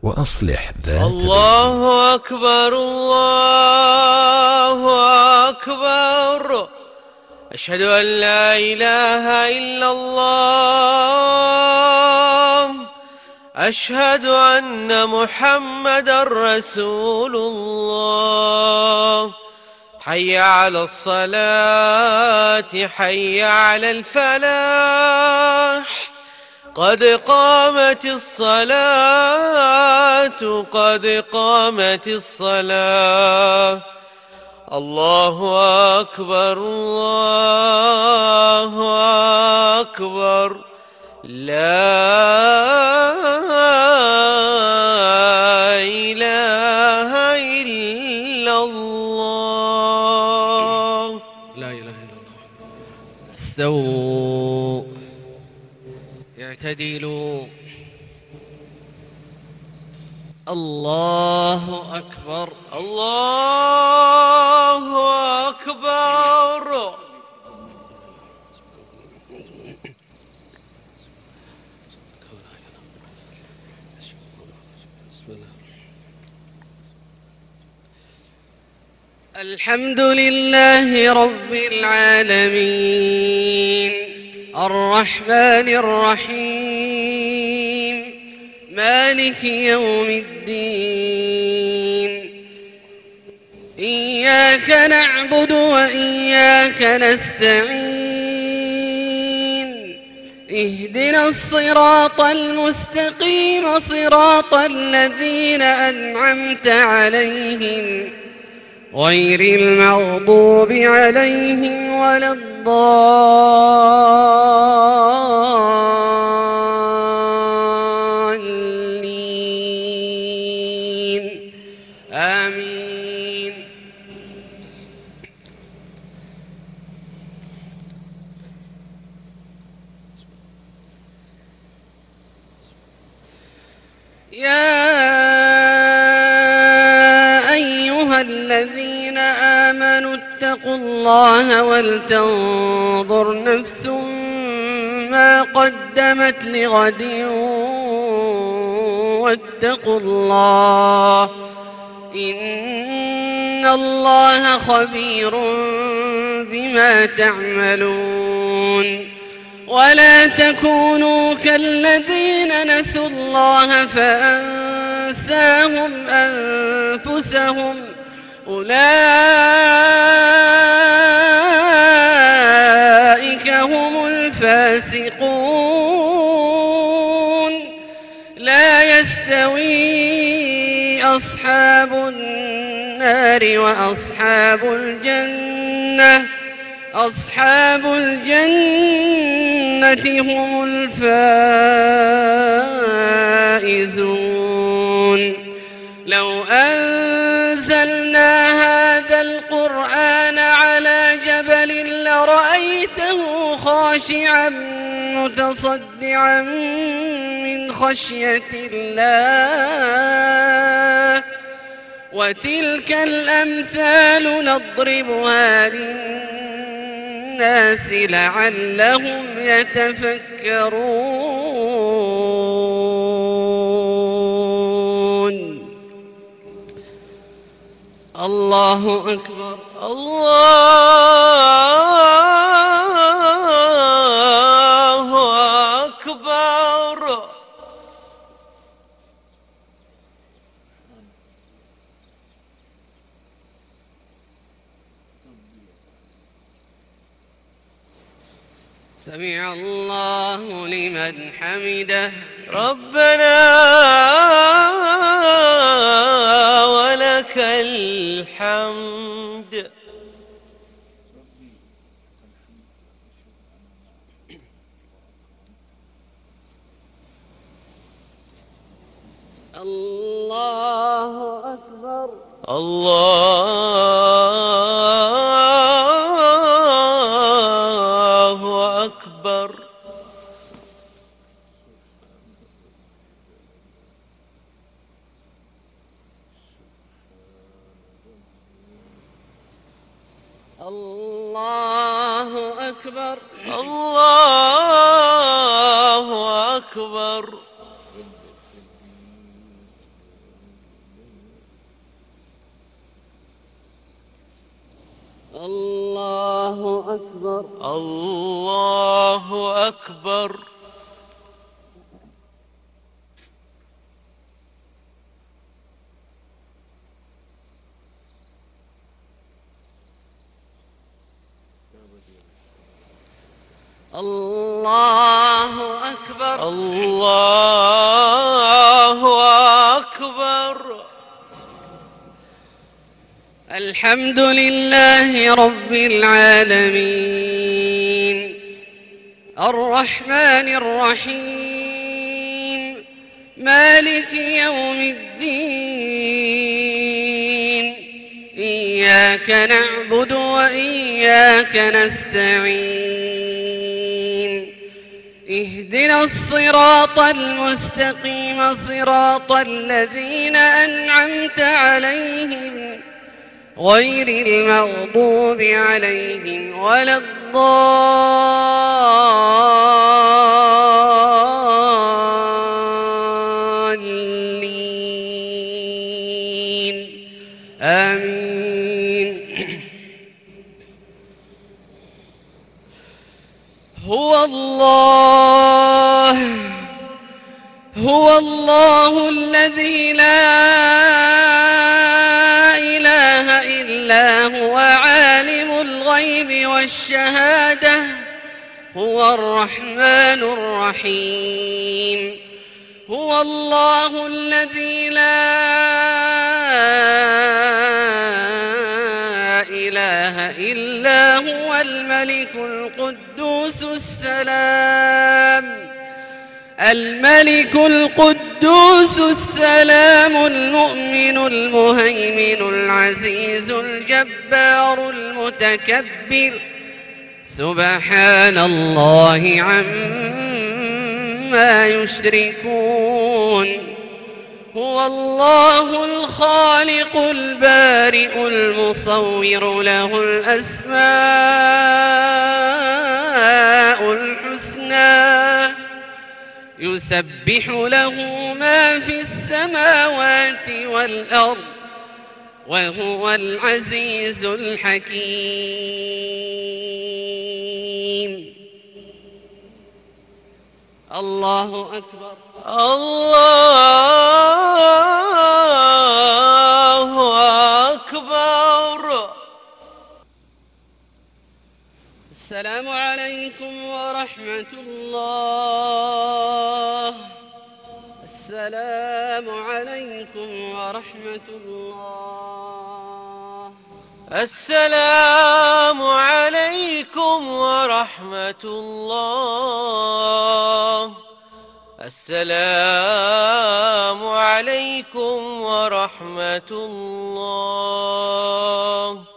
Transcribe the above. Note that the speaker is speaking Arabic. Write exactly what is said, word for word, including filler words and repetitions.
وأصلح ذات الله أكبر الله أكبر. أشهد أن لا إله إلا الله. أشهد أن محمدا رسول الله. حي على الصلاة حي على الفلاح. قد قامت الصلاة قد قامت الصلاة. الله أكبر الله أكبر. لا إله إلا الله. لا إله إلا الله. استووا اعتدلوا. الله أكبر الله أكبر. الحمد لله رب العالمين الرحمن الرحيم مالك يوم الدين. إياك نعبد وإياك نستعين. اهدنا الصراط المستقيم صراط الذين أنعمت عليهم غير المغضوب عليهم ولا الضالين آمين. يا أيها الذين آمنوا اتقوا الله ولتنظر نفس ما قدمت لغد واتقوا الله إن الله خبير بما تعملون. ولا تكونوا كالذين نسوا الله فأنساهم أنفسهم أولئك هم الفاسقون. لا يستوي أصحاب النار وأصحاب الجنة أصحاب الجنة هم الفائزون. لو أنزلنا هذا القرآن على جبل لرأيته خاشعا متصدعا من خشية الله. وتلك الأمثال نضربها للناس لعلهم يتفكرون. الله أكبر الله أكبر. سمع الله لمن حمده. ربنا ولك الحمد. الله أكبر الله أكبر. الله أكبر الله أكبر. الله أكبر. الله أكبر. الله أكبر. الحمد لله رب العالمين الرحمن الرحيم مالك يوم الدين إياك نعبد وإياك نستعين اهدنا الصراط المستقيم صراط الذين أنعمت عليهم غير المغضوب عليهم ولا الضالين آمين. هو الله هو الله الذي لا إله إلا هو عالم الغيب والشهادة هو الرحمن الرحيم. هو الله الذي لا إله إلا هو الملك القدوس السلام الملك القدوس السلام المؤمن المهيمن العزيز الجبار المتكبر سبحان الله عما يشركون. هو الله الخالق البارئ المصور له الأسماء الحسنى يسبح له ما في السماوات والأرض وهو العزيز الحكيم. الله أكبر. الله أكبر. السلام عليكم ورحمة الله. السلام عليكم ورحمة الله. السلام عليكم ورحمة الله. السلام عليكم ورحمة الله.